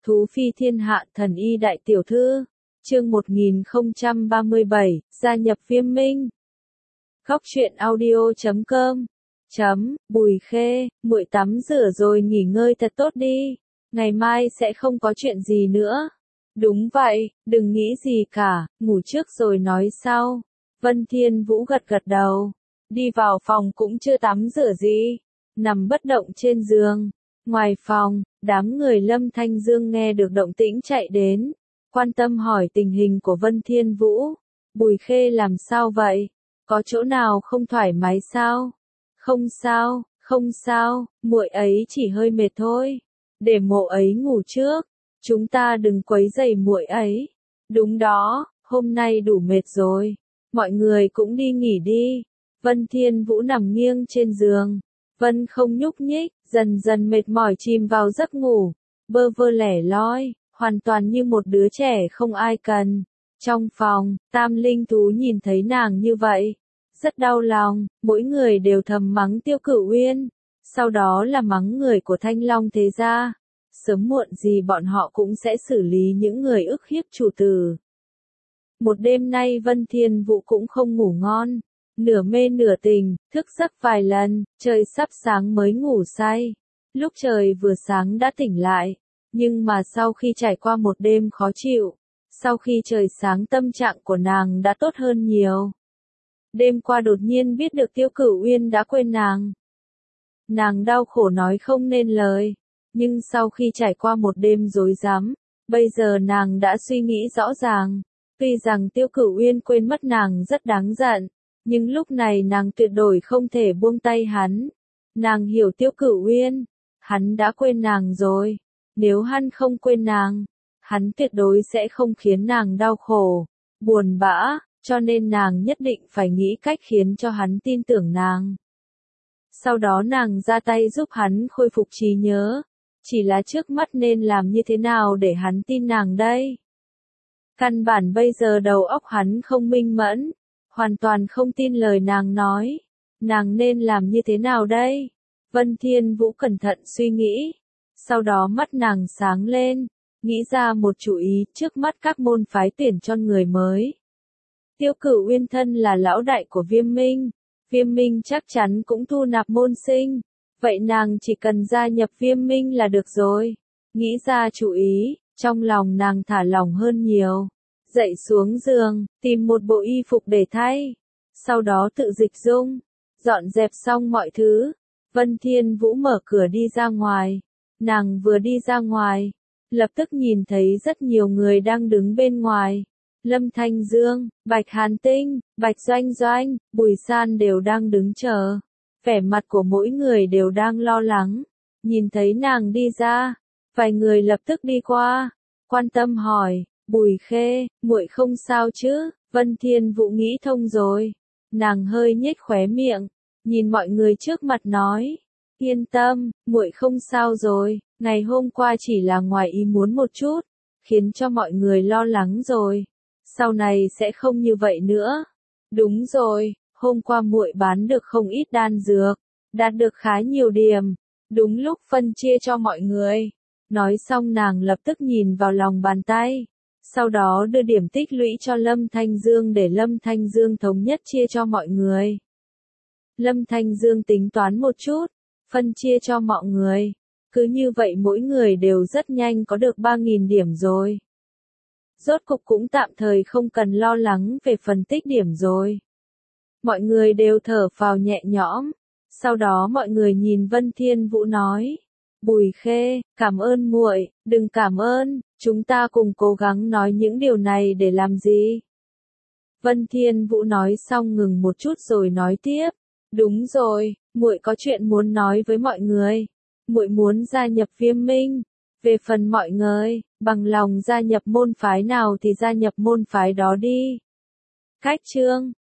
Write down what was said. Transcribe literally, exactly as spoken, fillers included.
Thú phi thiên hạ thần y đại tiểu thư. Chương một nghìn không trăm ba mươi bảy, gia nhập Viêm Minh. Góc truyện audio chấm com. Chấm, Bùi Khê, muội tắm rửa rồi nghỉ ngơi thật tốt đi. Ngày mai sẽ không có chuyện gì nữa. Đúng vậy, đừng nghĩ gì cả, ngủ trước rồi nói sau. Vân Thiên Vũ gật gật đầu. Đi vào phòng cũng chưa tắm rửa gì. Nằm bất động trên giường. Ngoài phòng, đám người Lâm Thanh Dương nghe được động tĩnh chạy đến. Quan tâm hỏi tình hình của Vân Thiên Vũ. Bùi Khê làm sao vậy? Có chỗ nào không thoải mái sao? Không sao, không sao, muội ấy chỉ hơi mệt thôi. Để mộ ấy ngủ trước. Chúng ta đừng quấy rầy muội ấy. Đúng đó, hôm nay đủ mệt rồi. Mọi người cũng đi nghỉ đi. Vân Thiên Vũ nằm nghiêng trên giường. Vân không nhúc nhích, dần dần mệt mỏi chìm vào giấc ngủ. Bơ vơ lẻ loi, hoàn toàn như một đứa trẻ không ai cần. Trong phòng, Tam Linh Thú nhìn thấy nàng như vậy. Rất đau lòng, mỗi người đều thầm mắng Tiêu Cửu Uyên. Sau đó là mắng người của Thanh Long thế gia. Sớm muộn gì bọn họ cũng sẽ xử lý những người ức hiếp chủ tử. Một đêm nay Vân Thiên Vũ cũng không ngủ ngon. Nửa mê nửa tình, thức giấc vài lần, trời sắp sáng mới ngủ say. Lúc trời vừa sáng đã tỉnh lại. Nhưng mà sau khi trải qua một đêm khó chịu, sau khi trời sáng tâm trạng của nàng đã tốt hơn nhiều. Đêm qua đột nhiên biết được Tiêu Cửu Uyên đã quên nàng. Nàng đau khổ nói không nên lời. Nhưng sau khi trải qua một đêm rối rắm, bây giờ nàng đã suy nghĩ rõ ràng. Tuy rằng Tiêu Cửu Uyên quên mất nàng rất đáng giận, nhưng lúc này nàng tuyệt đối không thể buông tay hắn. Nàng hiểu Tiêu Cửu Uyên, hắn đã quên nàng rồi. Nếu hắn không quên nàng, hắn tuyệt đối sẽ không khiến nàng đau khổ, buồn bã, cho nên nàng nhất định phải nghĩ cách khiến cho hắn tin tưởng nàng. Sau đó nàng ra tay giúp hắn khôi phục trí nhớ. Chỉ là trước mắt nên làm như thế nào để hắn tin nàng đây? Căn bản bây giờ đầu óc hắn không minh mẫn, hoàn toàn không tin lời nàng nói. Nàng nên làm như thế nào đây? Vân Thiên Vũ cẩn thận suy nghĩ. Sau đó mắt nàng sáng lên, nghĩ ra một chủ ý. Trước mắt các môn phái tuyển cho người mới. Tiêu Cửu Uyên thân là lão đại của Viêm Minh. Viêm Minh chắc chắn cũng thu nạp môn sinh. Vậy nàng chỉ cần gia nhập Viêm Minh là được rồi. Nghĩ ra chủ ý, trong lòng nàng thả lỏng hơn nhiều. Dậy xuống giường, tìm một bộ y phục để thay. Sau đó tự dịch dung, dọn dẹp xong mọi thứ. Vân Thiên Vũ mở cửa đi ra ngoài. Nàng vừa đi ra ngoài, lập tức nhìn thấy rất nhiều người đang đứng bên ngoài. Lâm Thanh Dương, Bạch Hàn Tinh, Bạch Doanh Doanh, Bùi San đều đang đứng chờ. Vẻ mặt của mỗi người đều đang lo lắng. Nhìn thấy nàng đi ra, vài người lập tức đi qua, quan tâm hỏi, Bùi Khê, muội không sao chứ? Vân Thiên Vũ nghĩ thông rồi. Nàng hơi nhếch khóe miệng, nhìn mọi người trước mặt nói, yên tâm, muội không sao rồi, ngày hôm qua chỉ là ngoài ý muốn một chút, khiến cho mọi người lo lắng rồi. Sau này sẽ không như vậy nữa. Đúng rồi. Hôm qua muội bán được không ít đan dược, đạt được khá nhiều điểm, đúng lúc phân chia cho mọi người. Nói xong nàng lập tức nhìn vào lòng bàn tay, sau đó đưa điểm tích lũy cho Lâm Thanh Dương để Lâm Thanh Dương thống nhất chia cho mọi người. Lâm Thanh Dương tính toán một chút, phân chia cho mọi người, cứ như vậy mỗi người đều rất nhanh có được ba nghìn điểm rồi. Rốt cục cũng tạm thời không cần lo lắng về phần tích điểm rồi. Mọi người đều thở phào nhẹ nhõm. Sau đó mọi người nhìn Vân Thiên Vũ nói, Bùi Khê, cảm ơn muội, đừng cảm ơn, chúng ta cùng cố gắng nói những điều này để làm gì? Vân Thiên Vũ nói xong ngừng một chút rồi nói tiếp, đúng rồi, muội có chuyện muốn nói với mọi người. Muội muốn gia nhập Viêm Minh. Về phần mọi người, bằng lòng gia nhập môn phái nào thì gia nhập môn phái đó đi. Cách chương